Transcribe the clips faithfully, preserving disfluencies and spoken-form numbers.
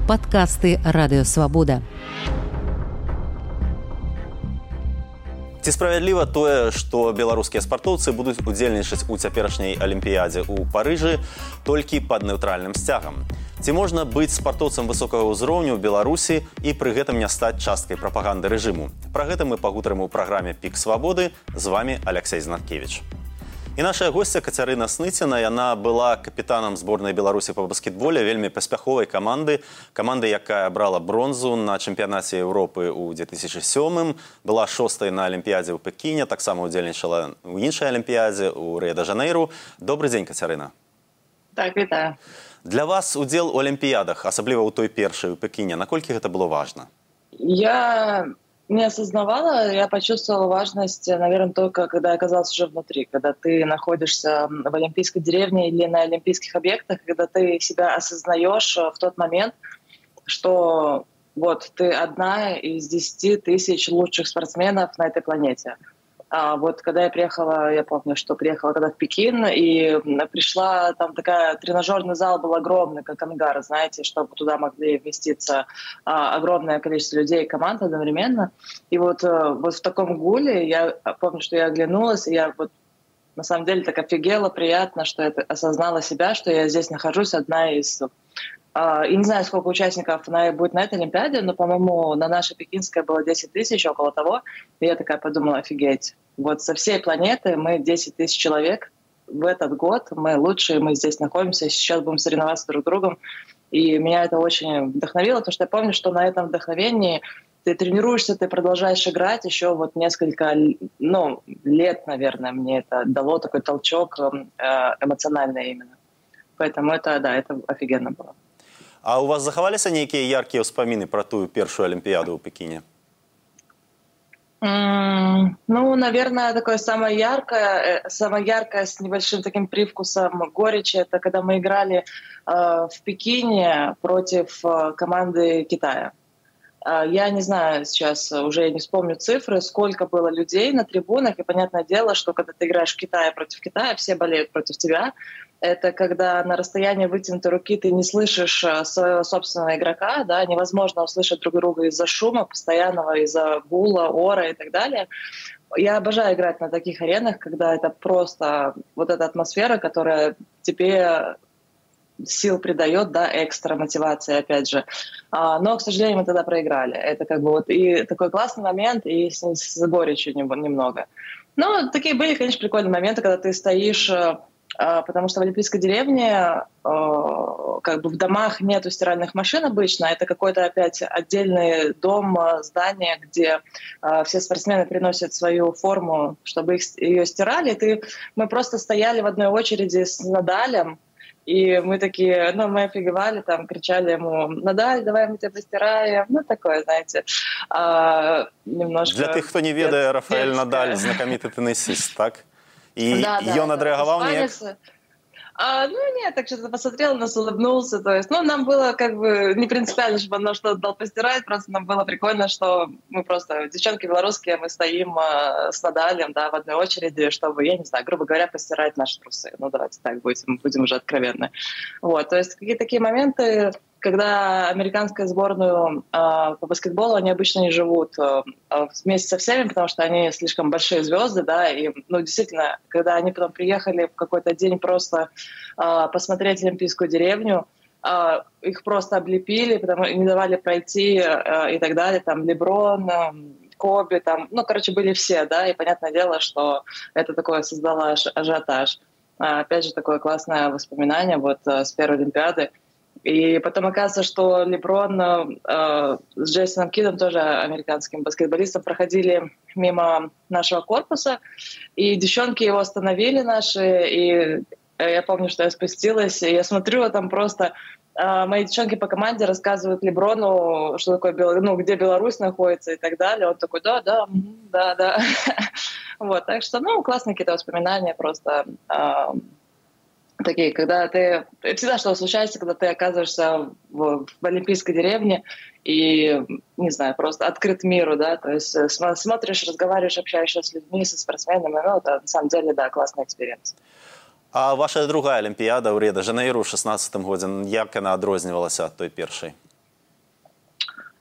Падкасты Радыё Свабода. Ці справядліва тое, што беларускія спартоўцы будуць удзельнічаць у цяперашняй алімпіядзе ў Парыжы толькі пад нэўтральным сцягам? Ці можна быць спартоўцам высокага ўзроўню ў Беларусі і пры гэтым не стаць часткай прапаганды рэжыму? Пра гэта мы пагутарым у праграме «Пік свабоды». З вами Алексей Знаткевич. І наша госця Кацярына Сныціна, яна была капітанам зборнай Беларусі па баскетболе, вельмі паспяховай каманды, каманды, якая брала бронзу на чэмпіянаце Еўропы ў две тысячы сёмым, была шостай на алімпіядзе ў Пекіне, таксама удзельнічала ў іншай алімпіядзе ў Рыа-дэ-Жанейру. Добры дзень, Кацярына. Так, вітаю. Для вас удзел у алімпіядах, асабліва ў той першай у Пекіне, наколькі гэта было важна? Я не осознавала, я почувствовала важность, наверное, только когда я оказалась уже внутри, когда ты находишься в олимпийской деревне или на олимпийских объектах, когда ты себя осознаешь в тот момент, что вот ты одна из десяти тысяч лучших спортсменов на этой планете. А вот когда я приехала, я помню, что приехала когда в Пекин, и пришла, там такая, тренажерный зал был огромный, как ангар, знаете, чтобы туда могли вместиться а, огромное количество людей и команд одновременно. И вот, вот в таком гуле я помню, что я оглянулась, и я вот на самом деле так офигела, приятно, что я осознала себя, что я здесь нахожусь одна из... И не знаю, сколько участников будет на этой Олимпиаде, но, по-моему, на нашей пекинской было десять тысяч, около того. И я такая подумала, офигеть. Вот со всей планеты мы десять тысяч человек в этот год. Мы лучшие, мы здесь находимся, сейчас будем соревноваться друг с другом. И меня это очень вдохновило, потому что я помню, что на этом вдохновении ты тренируешься, ты продолжаешь играть еще вот несколько, ну, лет, наверное, мне это дало такой толчок эмоциональный именно. Поэтому это, да, это офигенно было. А у вас захаваліся нейкія яркія ўспаміны пра тую першую алімпіяду ў Пекине? Mm, ну, наверное, такое самое яркое, самое яркое с небольшим таким привкусом горечи, это когда мы играли э, в Пекине против э, команды Китая. Э, я не знаю сейчас, уже не вспомню цифры, сколько было людей на трибунах, и понятное дело, что когда ты играешь в Китае против Китая, все болеют против тебя. Это когда на расстоянии вытянутой руки ты не слышишь своего собственного игрока, да, невозможно услышать друг друга из-за шума постоянного, из-за гула, ора и так далее. Я обожаю играть на таких аренах, когда это просто вот эта атмосфера, которая тебе сил придает, да, экстра мотивации, опять же. А, но, к сожалению, мы тогда проиграли. Это как бы вот и такой классный момент, и с, с горечью немного. Но такие были, конечно, прикольные моменты, когда ты стоишь... Потому что в олимпийской деревне как бы в домах нету стиральных машин обычно, это какой-то опять отдельный дом, здание, где все спортсмены приносят свою форму, чтобы их, ее стирали. Ты, мы просто стояли в одной очереди с Надалем, и мы такие, ну, мы офигевали, там, кричали ему: «Надаль, давай мы тебя постираем». Ну, такое, знаете, а, немножко... Для тех, кто не ведает, Рафаэль Надаль, знакомитый теннисист, так? И да, да, ён адрэагаваў неяк? А, ну, нет, так что-то посмотрел, нас улыбнулся. То есть, ну, нам было как бы не принципиально, чтобы он нам что-то дал постирать, просто нам было прикольно, что мы просто, девчонки белорусские, мы стоим э, с Надалем, да, в одной очереди, чтобы, я не знаю, грубо говоря, постирать наши трусы. Ну, давайте так будем, будем уже откровенны. Вот, то есть, какие-то такие моменты, когда американскую сборную э, по баскетболу, они обычно не живут э, вместе со всеми, потому что они слишком большие звезды, да, и, ну, действительно, когда они потом приехали в какой-то день просто э, посмотреть Олимпийскую деревню, э, их просто облепили, потому не давали пройти э, и так далее, там, Леброн, э, Коби, там, ну, короче, были все, да, и понятное дело, что это такое создало ажиотаж. А, опять же, такое классное воспоминание вот э, с первой Олимпиады. И потом оказывается, что Леброн э, с Джейсоном Кидом, тоже американским баскетболистом, проходили мимо нашего корпуса, и девчонки его остановили наши, и я помню, что я спустилась, и я смотрю, а там просто э, мои девчонки по команде рассказывают Леброну, что такое, ну, где Беларусь находится и так далее. Он такой: да, да, да, да. Вот, так что, ну, классные какие-то воспоминания просто... Такие, когда ты... Всегда что случается, когда ты оказываешься в, в олимпийской деревне и, не знаю, просто открыт миру, да, то есть смотришь, разговариваешь, общаешься с людьми, со спортсменами, ну, это на самом деле, да, классный экспириенс. А ваша другая алімпіяда ў Рыа-дэ-Жанейру ў шаснаццатым годзе, як яна адрознівалася ад той першай?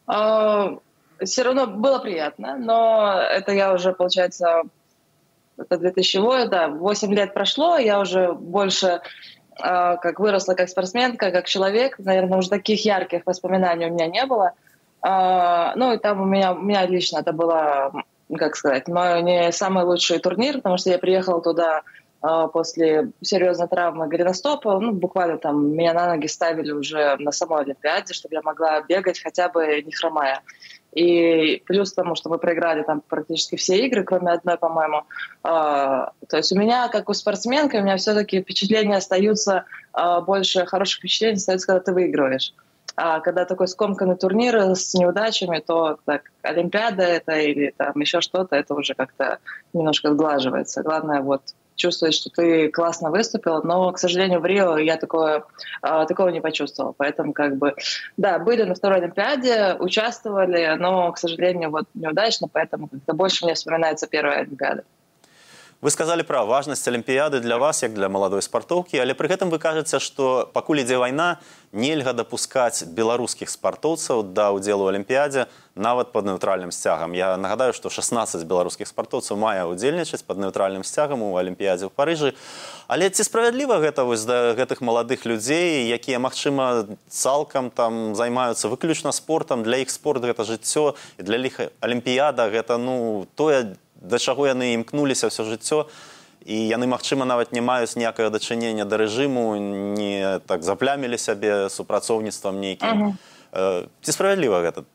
А, все равно было приятно, но это я уже, получается, это две тысячи восемь, да, восемь лет прошло, я уже больше а, как выросла как спортсменка, как человек. Наверное, уже таких ярких воспоминаний у меня не было. А, ну и там у меня, у меня лично это было, как сказать, мой не самый лучший турнир, потому что я приехала туда а, после серьезной травмы голеностопа. Ну, буквально там меня на ноги ставили уже на самой Олимпиаде, чтобы я могла бегать хотя бы не хромая. И плюс к тому, что мы проиграли там практически все игры, кроме одной, по-моему. А, то есть у меня, как у спортсменки, у меня все-таки впечатления остаются, а, больше хороших впечатлений остаются, когда ты выигрываешь. А когда такой скомканный турнир с неудачами, то так, Олимпиада это или там еще что-то, это уже как-то немножко сглаживается. Главное вот чувствовать, что ты классно выступила, но, к сожалению, в Рио я такое, а, такого не почувствовала. Поэтому, как бы, да, были на второй Олимпиаде, участвовали, но, к сожалению, вот неудачно, поэтому как-то больше мне вспоминается первая Олимпиада. Вы сказали пра важнасць алімпіяды для вас, як для маладой спартоўкі, але пры гэтым вы кажаце, што пакуль ідзе вайна, нельга дапускаць беларускіх спартоўцаў да ўдзелу ў алімпіядзе нават пад нейтральным сцягам. Я нагадаю, што шаснаццаць беларускіх спартоўцаў мае ўдзельнічаць пад нейтральным сцягам у алімпіядзе ў Парыжы. Але ці справядліва гэта вось да гэтых маладых людзей, якія, магчыма, цалкам там займаюцца выключна спортам, для іх спорт гэта жыццё, і для іх алімпіяда гэта, ну, тое, да чаго яны імкнуліся ўсё жыццё, і яны, магчыма, нават не маюць ніякага дачынення да рэжыму, не так заплямілі сябе супрацоўніцтвам нейкім. Uh-huh. Ці справядліва гэта?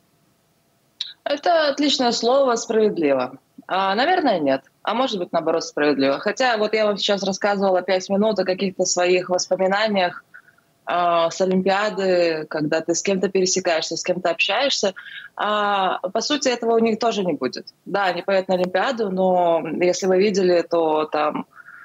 Это отличное слово «справедливо». А, наверное, нет. А может быть, наоборот, справедливо. Хотя вот я вам сейчас рассказывала пять минут о каких-то своих воспоминаниях с Олимпиады, когда ты с кем-то пересекаешься, с кем-то общаешься. А, по сути, этого у них тоже не будет. Да, они поедут на Олимпиаду, но если вы видели, то там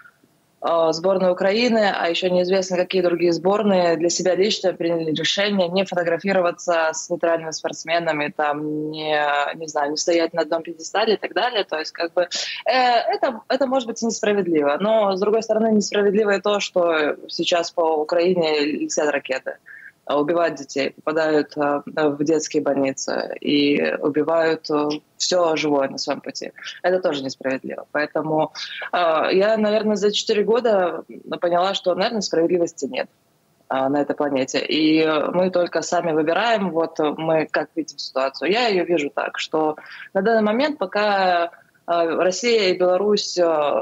э, сборная Украины, а еще неизвестно, какие другие сборные для себя лично приняли решение не фотографироваться с нейтральными спортсменами, там, не, не знаю, не стоять на одном пьедестале и так далее. То есть, как бы, э, это, это может быть несправедливо. Но, с другой стороны, несправедливо и то, что сейчас по Украине летят ракеты, убивают детей, попадают э, в детские больницы и убивают э, все живое на своем пути. Это тоже несправедливо. Поэтому э, я, наверное, за четыре года поняла, что, наверное, справедливости нет э, на этой планете. И мы только сами выбираем, вот мы как видим ситуацию. Я ее вижу так, что на данный момент, пока э, Россия и Беларусь э,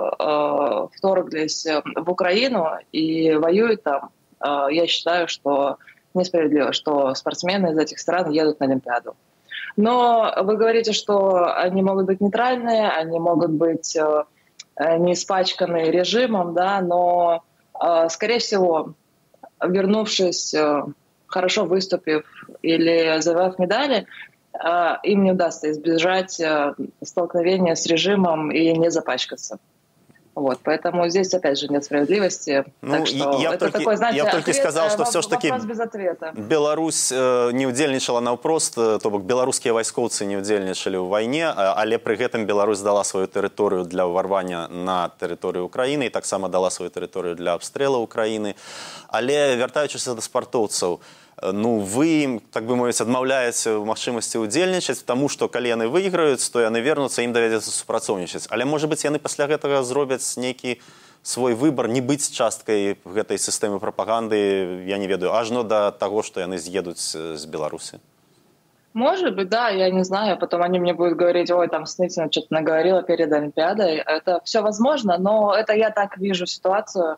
э, вторглись в Украину и воюют там, э, я считаю, что несправедливо, что спортсмены из этих стран едут на Олимпиаду. Но вы говорите, что они могут быть нейтральные, они могут быть э, не испачканы режимом, да, но, э, скорее всего, вернувшись, э, хорошо выступив или завоевав медали, э, им не удастся избежать э, столкновения с режимом и не запачкаться. Вот, поэтому здесь, опять же, нет справедливости. Ну, так что я это только, такой, знаете, я только ответ, сказал, что вопрос, все ж таки без ответа. Беларусь э, не удзельнічала наўпрост, то бок беларускія вайскоўцы не удзельнічалі ў вайне, але пры гэтым Беларусь дала сваю тэрыторыю для ўварвання на тэрыторыю Украіны і таксама дала сваю тэрыторыю для абстрэла Украіны. Але вяртаючыся да спартоўцаў, ну, вы ім, так бы мовіць, адмаўляеце ў магчымасці ўдзельнічаць, таму што калі яны выйграюць, то яны вернуцца, ім давядзецца супрацоўнічаць. Але, можа быць, яны пасля гэтага зробяць нейкі свой выбар, не быць часткай гэтай сістэмы прапаганды, я не ведаю, ажно да таго, што яны з'едуць з Беларусі. Может быть, да, я не знаю. Потом они мне будут говорить, ой, там Сныцина что-то наговорила перед Олимпиадой. Это все возможно, но это я так вижу ситуацию.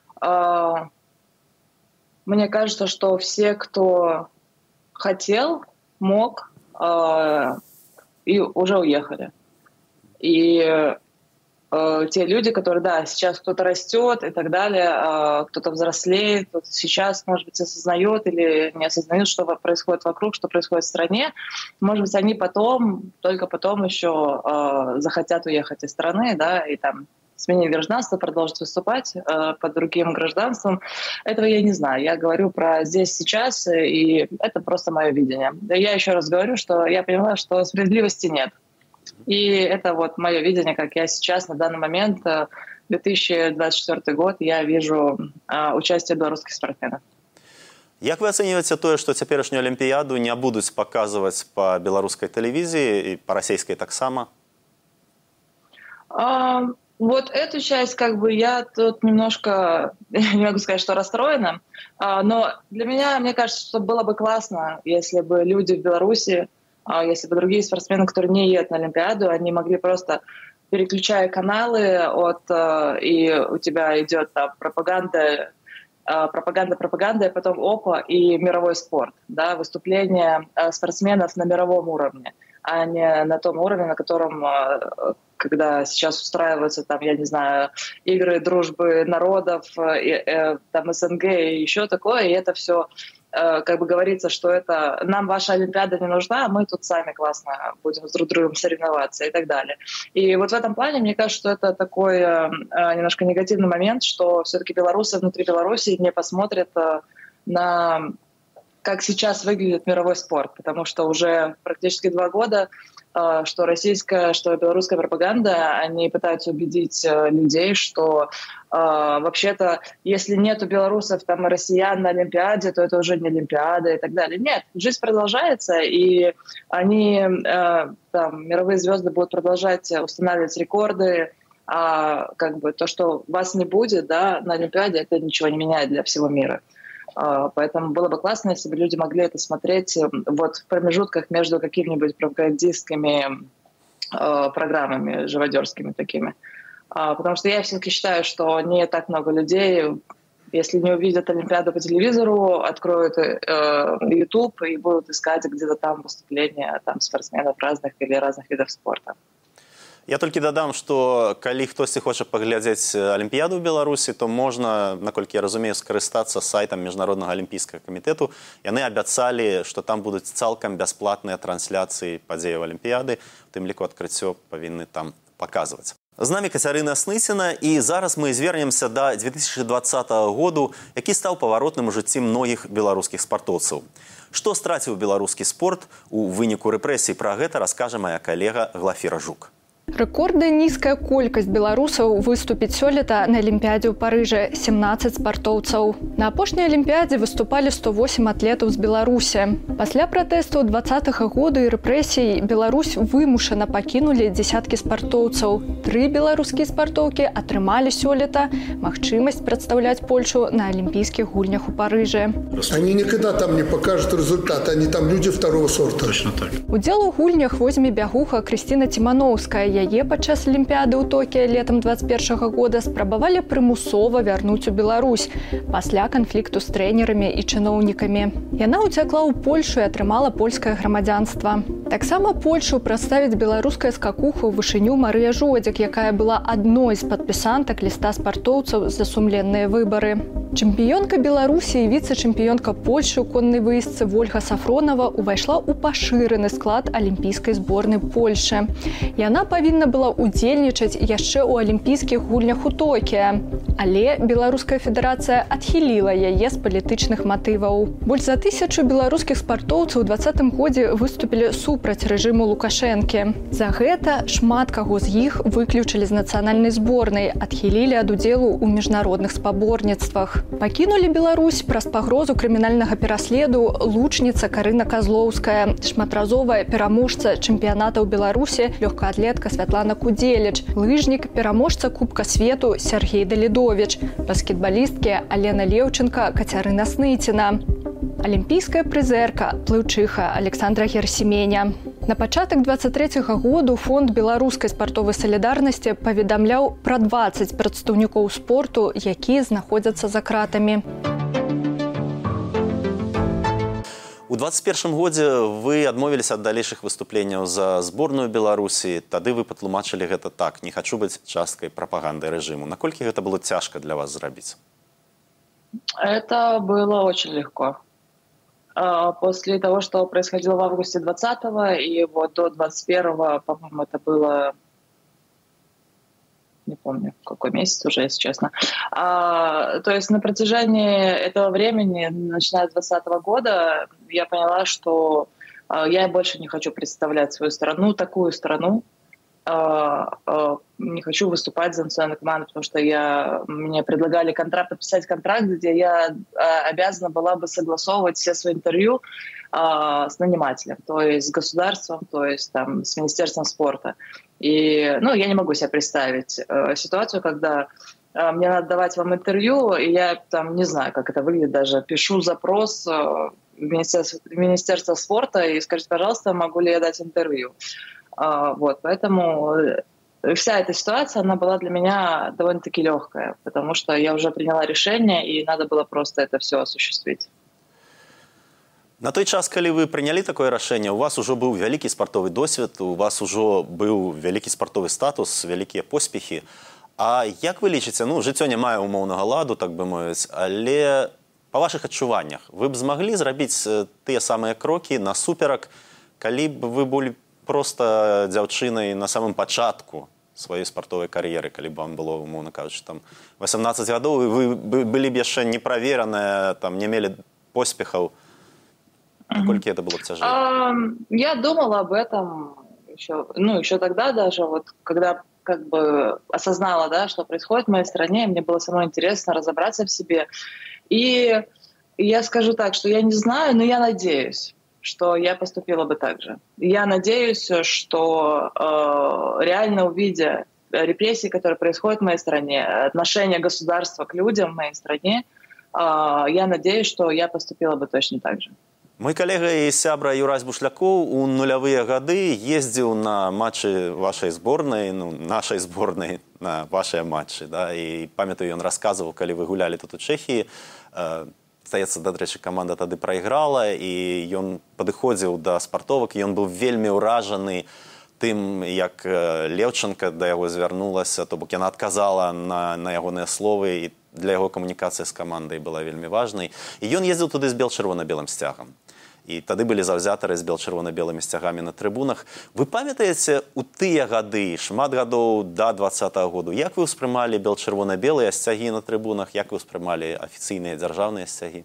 Мне кажется, что все, кто хотел, мог, э, и уже уехали. И э, те люди, которые, да, сейчас кто-то растет и так далее, э, кто-то взрослеет, кто-то сейчас, может быть, осознает или не осознает, что происходит вокруг, что происходит в стране, может быть, они потом, только потом еще э, захотят уехать из страны, да, и там сменить гражданство, продолжить выступать э, под другим гражданством. Этого я не знаю. Я говорю про здесь, сейчас, и это просто мое видение. Да, я еще раз говорю, что я поняла, что справедливости нет. И это вот мое видение, как я сейчас, на данный момент, две тысячи двадцать четвёртый год, я вижу э, участие белорусских спортсменов. Як вы ацэньваеце тое, што цяперашнюю алімпіяду не будуць паказваць па беларускай тэлевізіі і па расійскай таксама? А, вот эту часть, как бы, я тут немножко, не могу сказать, что расстроена, а, но для меня, мне кажется, что было бы классно, если бы люди в Беларуси, а, если бы другие спортсмены, которые не едут на Олимпиаду, они могли просто, переключая каналы, от, и у тебя идет там пропаганда, пропаганда, пропаганда, и потом опа, и мировой спорт, да, выступления спортсменов на мировом уровне, а не на том уровне, на котором, когда сейчас устраиваются, там, я не знаю, игры дружбы народов, там, СНГ и еще такое, и это все, как бы говорится, что это нам ваша Олимпиада не нужна, мы тут сами классно будем с друг другом соревноваться и так далее. И вот в этом плане, мне кажется, что это такой немножко негативный момент, что все-таки белорусы внутри Беларуси не посмотрят на, как сейчас выглядит мировой спорт, потому что уже практически два года что российская, что белорусская пропаганда, они пытаются убедить людей, что э, вообще-то, если нету белорусов там, и россиян на Олимпиаде, то это уже не Олимпиада и так далее. Нет, жизнь продолжается, и они, э, там, мировые звезды будут продолжать устанавливать рекорды, а как бы то, что вас не будет, да, на Олимпиаде, это ничего не меняет для всего мира. Поэтому было бы классно, если бы люди могли это смотреть вот в промежутках между какими-нибудь пропагандистскими э, программами, живодерскими такими. А, потому что я все-таки считаю, что не так много людей, если не увидят Олимпиаду по телевизору, откроют э, YouTube и будут искать где-то там выступления там, спортсменов разных или разных видов спорта. Я толькі дадам, што калі хтосьці хоча паглядзець Алімпіяду ў Беларусі, то можна, наколькі я разумею, скарыстацца сайтам Міжнароднага алімпійскага камітэту. Яны абяцалі, што там будуць цалкам бясплатныя трансляцыі падзеяў Алімпіяды, у тым ліку адкрыццё павінны там паказваць. З намі Кацярына Снысіна, і зараз мы звернемся да дзве тысячы дваццатага году, які стаў паваротным у жыцці многіх беларускіх спартоўцаў. Што страціў беларускі спорт у выніку рэпрэсій? Пра гэта раскажа мая калега Глафіра Жук. Рэкордна нізкая колькасць беларусаў выступіць сёлета на Алімпіядзе ў Парыжы – сямнаццаць спартоўцаў. На апошняй Алімпіядзе выступалі сто восем атлетаў з Беларусі. Пасля пратэстаў дваццатага года і рэпрэсій Беларусь вымушана пакінулі дзесяткі спартоўцаў. Тры беларускія спартоўкі атрымалі сёлета магчымасць прадстаўляць Польшу на Алімпійскіх гульнях у Парыжы. Они никогда там не покажут результаты, они там люди второго сорта. Точно так. Удзел у гульнях возьме бягуха Крысціна Ціманоўская. Яе падчас Алімпіяды ў Токіа летам дваццаць першага года спрабавалі прымусова вярнуць у Беларусь пасля канфлікту з трэнерамі і чыноўнікамі. Яна ўцякла ў Польшу і атрымала польскае грамадзянства. Таксама Польшу прадставіць беларуская скакуха ў вышыню Марыя Жодзік, якая была адной з падпісантак ліста спартоўцаў за сумленныя выбары. Чэмпіёнка Беларусі і віцэ-чэмпіёнка Польшы ў коннай выездцы Вольга Сафронова ўвайшла ў пашыраны склад алімпійскай зборнай Польшы. Яна павінна была ўдзельнічаць яшчэ ў алімпійскіх гульнях у Токіа, але Беларуская федэрацыя адхіліла яе з палітычных матываў. Больш за тысячу беларускіх спартоўцаў у дваццатым годзе выступілі супраць рэжыму Лукашэнкі. За гэта шмат каго з іх выключылі з нацыянальнай зборнай, адхілілі ад удзелу ў міжнародных спаборніцтвах. Пакінулі Беларусь праз пагрозу крымінальнага пераследу лучніца Карына Казлоўская, шматразовая пераможца чэмпіянатаў Беларусі лёгкаатлетка Святлана Кудзеліч, лыжнік, пераможца Кубка свету Сергей Далідовіч, баскетбалісткі Алена Леўченка, Кацярына Снысіна, алімпійская прызэрка, плыўчыха Александра Герсіменя. На пачатак дваццаць трэцяга году фонд беларускай спартовай салідарнасці паведамляў пра дваццаць прадстаўнікоў спорту, якія знаходзяцца за кратамі. У двадцать першым годзе вы адмовіліся ад далейшых выступленняў за зборную Беларусі. Тады вы патлумачылі гэта так: не хачу быць часткай прапаганды рэжыму. Наколькі гэта было цяжка для вас зрабіць? Это было очень легко. После того, что происходило в августе двадцатого и вот до двадцать первого, по-моему, это было, не помню, какой месяц уже, если честно. А, то есть на протяжении этого времени, начиная с двадцатого года, я поняла, что а, я больше не хочу представлять свою страну, такую страну, не хочу выступать за национальную команду, потому что я, мне предлагали контракт, подписать контракт, где я обязана была бы согласовывать все свои интервью с нанимателем, то есть с государством, то есть там, с Министерством спорта. И, ну, я не могу себе представить ситуацию, когда мне надо давать вам интервью, и я там не знаю, как это выглядит даже, пишу запрос в Министерство, Министерство спорта и скажите, пожалуйста, могу ли я дать интервью. Вот, поэтому вся эта ситуация, она была для меня довольно-таки легкая, потому что я уже приняла решение, и надо было просто это все осуществить. На той час, калі вы прынялі такое рашэнне, у вас ужо быў вялікі спартовы досвед, у вас ужо быў вялікі спартовы статус, вялікія поспехі. А як вы лічыце, ну, жыццё не мае умоўнага ладу, так бы мовіць, але па вашых адчуваннях вы б змаглі зрабіць тыя самыя крокі насуперак, калі б вы былі проста дзяўчынай на самым пачатку сваёй спартовай кар'еры, калі б вам было, умоўна кажучы, там васямнаццаць гадоў, і вы былі б яшчэ неправераныя, там не мелі поспехаў. Насколько это было бы тяжело? Я думала об этом еще, ну, еще тогда даже, вот, когда как бы осознала, да, что происходит в моей стране, мне было самое интересно разобраться в себе. И я скажу так, что я не знаю, но я надеюсь, что я поступила бы так же. Я надеюсь, что э, реально увидя репрессии, которые происходят в моей стране, отношение государства к людям в моей стране, э, я надеюсь, что я поступила бы точно так же. Мой калега і сябра Юрась Бушлякоў у нулявыя гады ездзіў на матчы вашай зборнай, ну, нашай зборнай, на вашыя матчы. Да? І памятаю, ён расказваў, калі вы гулялі тут у Чэхіі, э, здаецца, дарэчы, каманда тады прайграла, і ён падыходзіў да спартовак, і ён быў вельмі ўражаны тым, як Левченка да яго звярнулася, то бок яна адказала на, на ягоныя словы, і для яго камунікацыя з камандай была вельмі важнай. І ён ездзіў туды з бел-чырвона-белым сцягам. І тады былі заўзятары з бел-чырвона-белымі сцягамі на трыбунах. Вы памятаеце, у тыя гады, шмат гадоў да двадцатага году, як вы ўспрымалі бел-чырвона-белыя сцягі на трыбунах, як вы ўспрымалі афіцыйныя дзяржаўныя сцягі?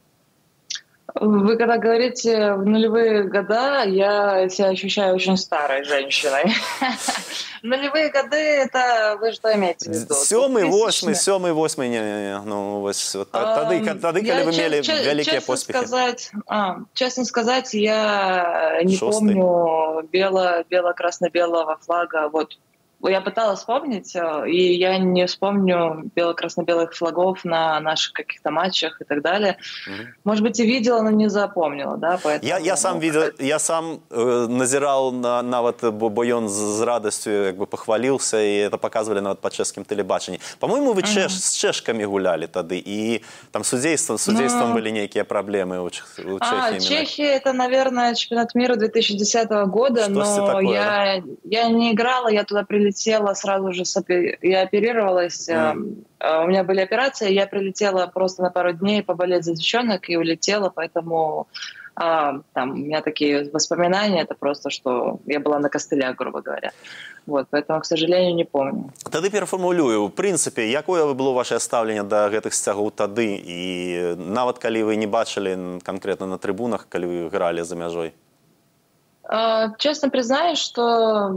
Вы когда говорите в нулевые года, я себя ощущаю очень старой женщиной. Нулевые годы, это вы что имеете в виду? Сёмый, восьмый, сёмый, восьмый, не, не, не, ну, вось, тады, тады, когда вы имели великие поспехи. Сказать, а, честно сказать, я не Шостый. помню бело, бело-красно-белого флага, вот. Я пыталась вспомнить, и я не вспомню бело-красно-белых флагов на наших каких-то матчах и так далее. Mm-hmm. Может быть, и видела, но не запомнила, да, поэтому... Я, я сам видел, я сам э, назирал на, на вот, бо ён с радостью как бы похвалился, и это показывали на вот, по чешским телебачении. По-моему, вы чеш, mm-hmm. с чешками гуляли тогда, и там судейством, судейством no. были некие проблемы у, у Чехии. А, Чехия, это, наверное, чемпионат мира две тысячи десятого года, Что но такое, я, да? я не играла, я туда прилетела. Летела сразу же, я оперировалась, mm. у меня были операции, я прилетела просто на пару дней поболеть за девчонок и улетела, поэтому а, там, у меня такие воспоминания, это просто, что я была на костылях, грубо говоря. Вот, поэтому, к сожалению, не помню. Тады перафармулюю, в прынцыпе, якое было ваше стаўленне да гэтых сцягоў тады, і нават калі вы не бачылі конкретно на трибунах, калі вы играли за мяжой? А, честно признаюсь, что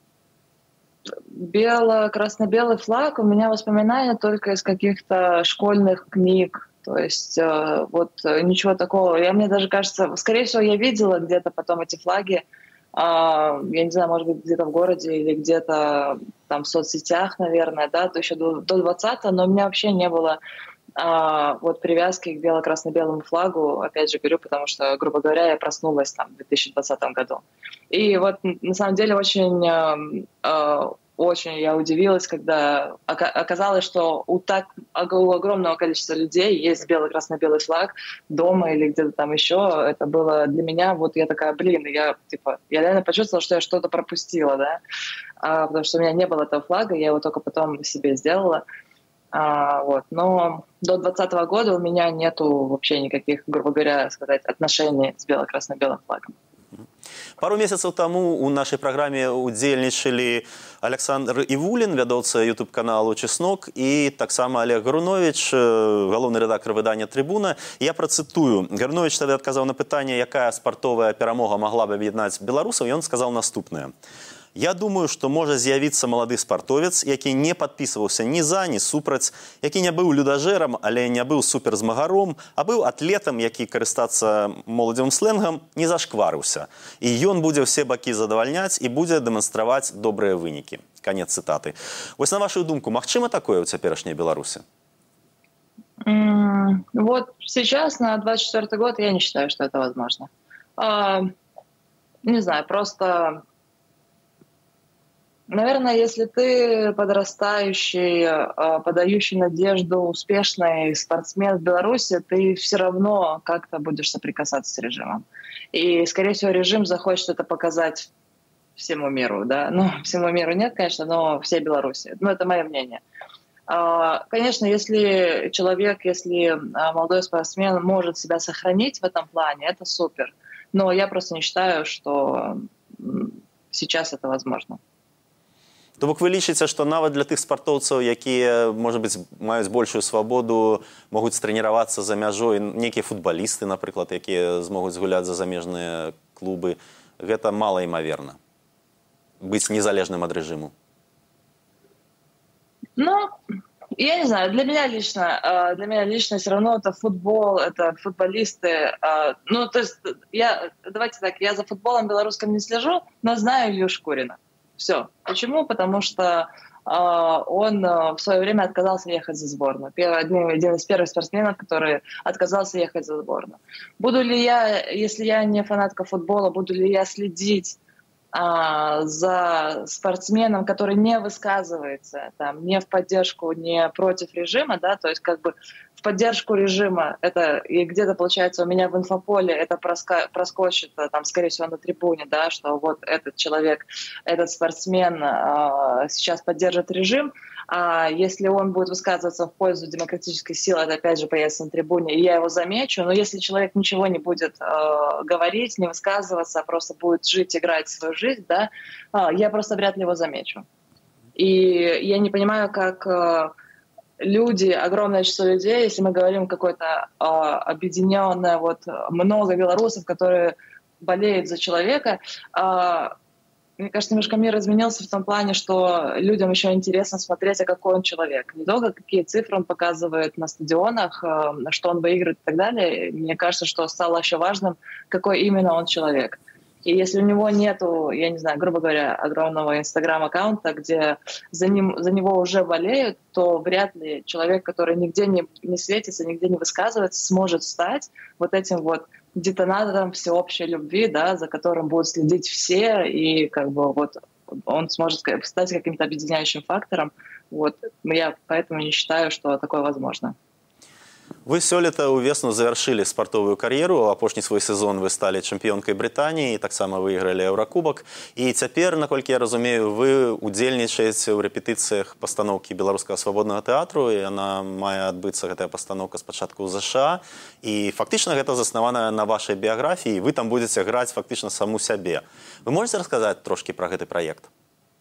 бело-красно-белый флаг, у меня воспоминания только из каких-то школьных книг. То есть э, вот ничего такого. Я, мне даже кажется, скорее всего, я видела где-то потом эти флаги, э, я не знаю, может быть, где-то в городе или где-то там в соцсетях, наверное, да, то еще до, до двадцатого, но у меня вообще не было э, вот привязки к бело-красно-белому флагу, опять же говорю, потому что, грубо говоря, я проснулась там в две тысячи двадцатом году. И вот на самом деле очень, э, очень я удивилась, когда оказалось, что у так у огромного количества людей есть бело-красно-белый флаг дома или где-то там еще. Это было для меня, вот я такая, блин, я типа, я реально почувствовала, что я что-то пропустила, да, а, потому что у меня не было этого флага, я его только потом себе сделала. А, вот. Но до двадцатого года у меня нету вообще никаких, грубо говоря, сказать, отношений с бело-красно-белым флагом. Пару месяцаў таму у нашай праграме удзельнічалі Александр Івулін, вядоўца ютуб-каналу «Чеснок», і таксама Олег Гарунович, галоўны рэдактар выдання «Трыбуна». Я працытую. Гарунович тады адказаў на пытанне, якая спартовая перамога магла б аб'яднаць беларусаў, і ён сказаў наступнае. Я думаю, што можа з'явіцца малады спартовец, які не падпісваўся ні за, ні супраць, які не быў людажэрам, але не быў суперзмагаром, а быў атлетам, які, карыстацца моладзевым сленгам, не зашкварыўся. І ён будзе ўсе бакі задавальняць і будзе дэманстраваць добрыя вынікі. Канец цытаты. Вось на вашу думку, магчыма такое ў цяперашняй Беларусі? Mm, вот сейчас, на двадцать четвёртый год, я не считаю, что это возможно. А, не знаю, просто... Наверное, если ты подрастающий, подающий надежду, успешный спортсмен в Беларуси, ты все равно как-то будешь соприкасаться с режимом. И, скорее всего, режим захочет это показать всему миру, да. Ну, всему миру нет, конечно, но всей Беларуси. Ну, это мое мнение. Конечно, если человек, если молодой спортсмен может себя сохранить в этом плане, это супер. Но я просто не считаю, что сейчас это возможно. То бок вы лічыце, што нават для тых спартоўцаў, якія, можа быць, маюць большую свабоду, могуць трэніравацца за мяжой, нейкія футбалісты, напрыклад, якія змогуць згуляць за замежныя клубы, гэта малаімаверна. Быць незалежным ад рэжыму. Ну, я не знаю, для меня лично, для меня лично все равно это футбол, это футболисты. Ну, то есть, я, давайте так, я за футболом белорусским не слежу, но знаю Илью Шкурина. Все. Почему? Потому что э, он э, в свое время отказался ехать за сборную. Первый, один, один из первых спортсменов, который отказался ехать за сборную. Буду ли я, если я не фанатка футбола, буду ли я следить э, за спортсменом, который не высказывается, там, не в поддержку, не против режима, да, то есть как бы в поддержку режима, это и где-то, получается, у меня в инфополе это проска- проскочит, там, скорее всего, на трибуне, да, что вот этот человек, этот спортсмен э, сейчас поддержит режим, а если он будет высказываться в пользу демократической силы, это опять же появится на трибуне, и я его замечу, но если человек ничего не будет э, говорить, не высказываться, а просто будет жить, играть свою жизнь, да, э, я просто вряд ли его замечу. И я не понимаю, как... Э, люди, огромное число людей, если мы говорим какое-то э, объединенное, вот много белорусов, которые болеют за человека, э, мне кажется, немножко мир изменился в том плане, что людям еще интересно смотреть, а какой он человек. Не только какие цифры он показывает на стадионах, э, что он выигрывает и так далее. Мне кажется, что стало еще важным, какой именно он человек. И если у него нету, я не знаю, грубо говоря, огромного инстаграм-аккаунта, где за, ним, за него уже болеют, то вряд ли человек, который нигде не, не светится, нигде не высказывается, сможет стать вот этим вот детонатором всеобщей любви, да, за которым будут следить все, и как бы вот он сможет стать каким-то объединяющим фактором. Вот. Я поэтому не считаю, что такое возможно. Вы сёлета ўвесну завяршылі спартовую кар'еру. Апошні свой сезон вы сталі чэмпіёнкай Брытаніі, таксама выйгралі Еўракубак. І цяпер, наколькі я разумею, вы удзельнічаеце ў рэпетыцыях пастаноўкі беларускага свабоднага тэатру. І яна мае адбыцца, гэтая пастаноўка, спачатку ў ЗША. І фактычна гэта заснавана на вашай біяграфіі. Вы там будзеце граць фактычна саму сябе. Вы можете расказаць трошкі пра гэты праект?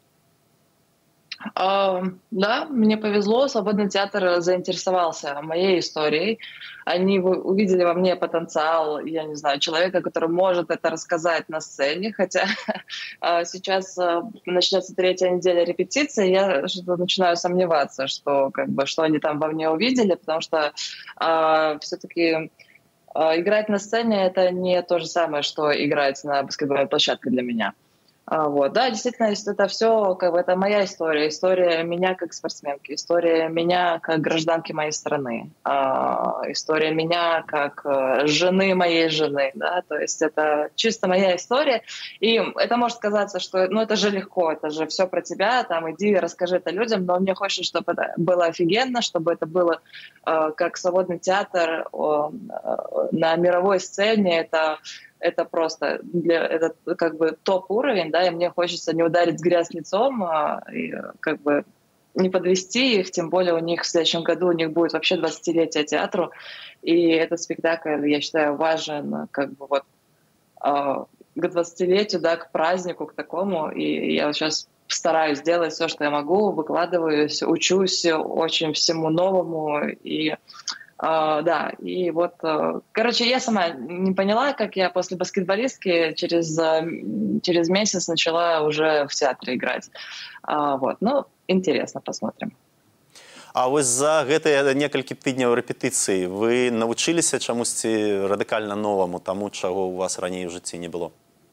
Uh, да, мне повезло, Свободный театр заинтересовался моей историей. Они увидели во мне потенциал, я не знаю, человека, который может это рассказать на сцене, хотя uh, сейчас uh, начнется третья неделя репетиции, я что-то начинаю сомневаться, что, как бы, что они там во мне увидели, потому что uh, все-таки uh, играть на сцене — это не то же самое, что играть на баскетбольной площадке для меня. Вот. Да, действительно, это все, как бы, это моя история, история меня как спортсменки, история меня как гражданки моей страны, история меня как жены моей жены, да, то есть это чисто моя история, и это может казаться, что, ну, это же легко, это же все про тебя, там, иди расскажи это людям, но мне хочется, чтобы это было офигенно, чтобы это было как свободный театр на мировой сцене, это Это просто для, это как бы топ-уровень, да, и мне хочется не ударить в грязь лицом, а, и как бы не подвести их, тем более у них в следующем году у них будет вообще двадцатилетие театру, и этот спектакль, я считаю, важен как бы вот а, к двадцатилетию, да, к празднику, к такому, и я вот сейчас стараюсь делать все, что я могу, выкладываюсь, учусь очень всему новому, и Uh, да, и вот, uh, короче, я сама не поняла, как я после баскетболистки через, uh, через месяц начала уже в театре играть. Uh, вот, ну, интересно, посмотрим. А вось за гэтыя некалькі тыдняў рэпетыцый вы навучыліся чамусьці радыкальна новаму, таму, чаго у вас раней у жыцці не было?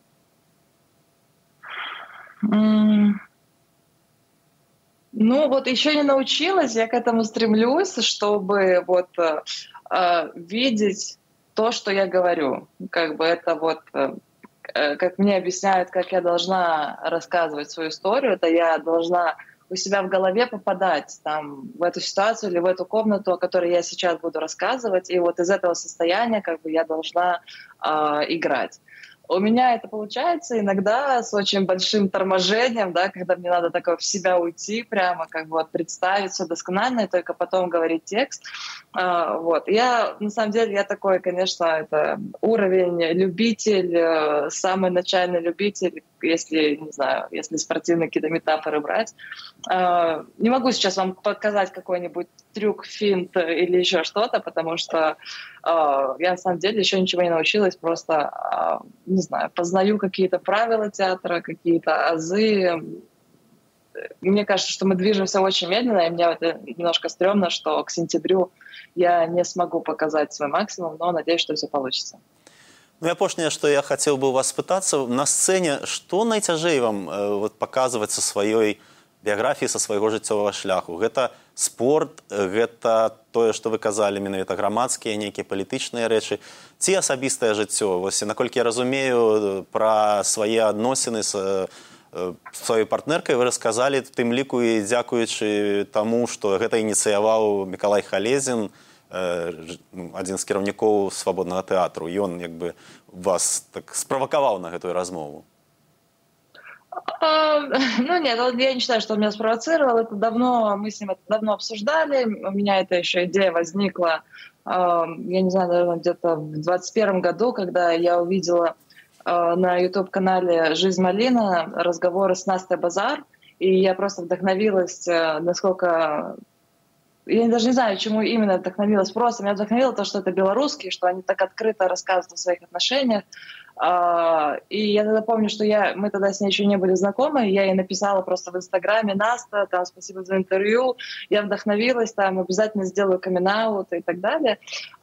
Mm. Ну, вот еще не научилась, я к этому стремлюсь, чтобы вот э, видеть то, что я говорю. Как бы это вот, э, как мне объясняют, как я должна рассказывать свою историю, это я должна у себя в голове попадать там, в эту ситуацию или в эту комнату, о которой я сейчас буду рассказывать, и вот из этого состояния как бы я должна э, играть. У меня это получается иногда с очень большим торможением, да, когда мне надо такое в себя уйти, прямо как бы вот представить все досконально и только потом говорить текст. А, вот. Я, на самом деле, я такой, конечно, это уровень любитель, самый начальный любитель, если, не знаю, если спортивные какие-то метафоры брать. А, не могу сейчас вам показать какой-нибудь трюк, финт или еще что-то, потому что а, я, на самом деле, еще ничего не научилась, просто... А, не знаю, познаю какие-то правила театра, какие-то азы. Мне кажется, что мы движемся очень медленно, и мне это немножко стрёмно, что к сентябрю я не смогу показать свой максимум, но надеюсь, что все получится. Ну, апошняе, што я хацеў бы у вас спытацца, на сцэне, што найцяжэй вам э, вот, паказваць са сваёй біяграфіі, са свайго жыццёвага шляху? Гэта спорт, гэта тое, што вы казалі, менавіта грамадскія, нейкія палітычныя рэчы, ці асабістае жыццё? Вось, наколькі я разумею, пра свае адносіны з э, сваёй партнеркай вы расказалі, тым ліку і дзякуючы таму, што гэта ініцыяваў Мікалай Халезін, э, адзін з кіраўнікоў свабоднага тэатру. Ён, як бы, вас так справакаваў на гэтую размову. А, ну нет, я не считаю, что он меня спровоцировал. Это давно, мы с ним это давно обсуждали. У меня эта еще идея возникла, я не знаю, наверное, где-то в двадцать первом году, когда я увидела на YouTube-канале «Жизнь Малина» разговоры с Настей Базар, и я просто вдохновилась, насколько... Я даже не знаю, чему именно вдохновилась. Просто меня вдохновило то, что это белорусские, что они так открыто рассказывают о своих отношениях. И я тогда помню, что я, мы тогда с ней еще не были знакомы, я ей написала просто в Инстаграме: «Наста, там, спасибо за интервью, я вдохновилась, там, обязательно сделаю камин-аут» и так далее.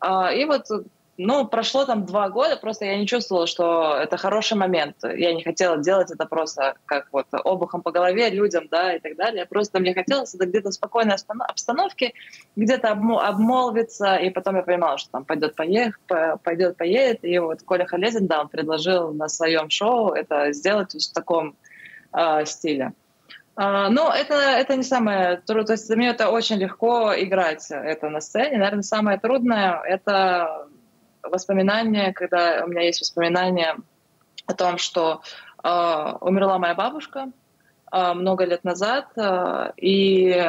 И вот, ну, прошло там два года, просто я не чувствовала, что это хороший момент. Я не хотела делать это просто как вот обухом по голове людям, да, и так далее. Просто мне хотелось это где-то в спокойной обстановке, где-то обмолвиться, и потом я понимала, что там пойдет, поех, пойдет, поедет. И вот Коля Халезин, да, он предложил на своем шоу это сделать в таком э, стиле. Uh, но это, это не самое трудное. То есть для меня это очень легко играть это на сцене. Наверное, самое трудное — это воспоминания, когда у меня есть воспоминания о том, что э, умерла моя бабушка э, много лет назад, э, и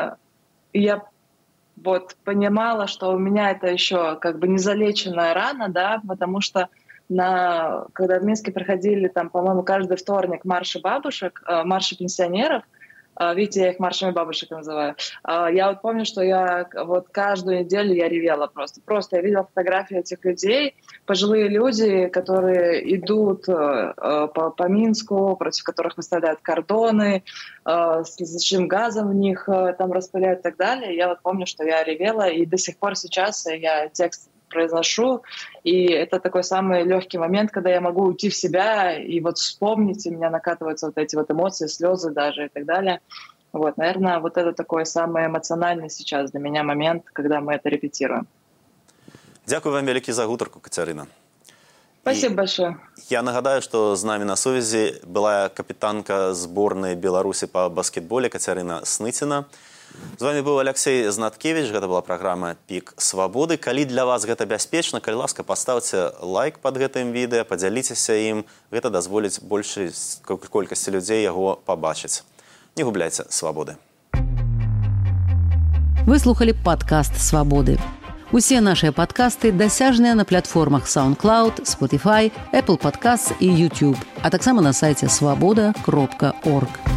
я вот понимала, что у меня это еще как бы незалеченная рана, да, потому что на, когда в Минске проходили там, по-моему, каждый вторник марши бабушек, э, марши пенсионеров, видите, я их маршами бабушек называю. Я вот помню, что я вот каждую неделю я ревела просто. Просто я видела фотографии этих людей, пожилые люди, которые идут по, по Минску, против которых выставляют кордоны, с летучим газом в них там распыляют и так далее. Я вот помню, что я ревела, и до сих пор сейчас я текст произношу, и это такой самый легкий момент, когда я могу уйти в себя и вот вспомнить, и у меня накатываются вот эти вот эмоции, слезы даже и так далее. Вот, наверное, вот это такой самый эмоциональный сейчас для меня момент, когда мы это репетируем. Дякую вам великий за гутарку, Катерина. Спасибо и большое. Я нагадаю, что с нами на сувязі была капитанка сборной Беларуси по баскетболе Катерина Сныцина. З вами быў Алексей Знаткевич, гэта была праграма «Пік свабоды». Калі для вас гэта бяспечна, калі ласка, паставце лайк пад гэтым відэа, падзяліцеся ім. Гэта дазволіць большай колькасці людзей яго пабачыць. Не губляйце свабоды. Вы слухали падкаст «Свабоды». Усе нашыя падкасты дасяжныя на платформах SoundCloud, Spotify, Apple Podcasts і YouTube, а таксама на сайце свабода кропка орг.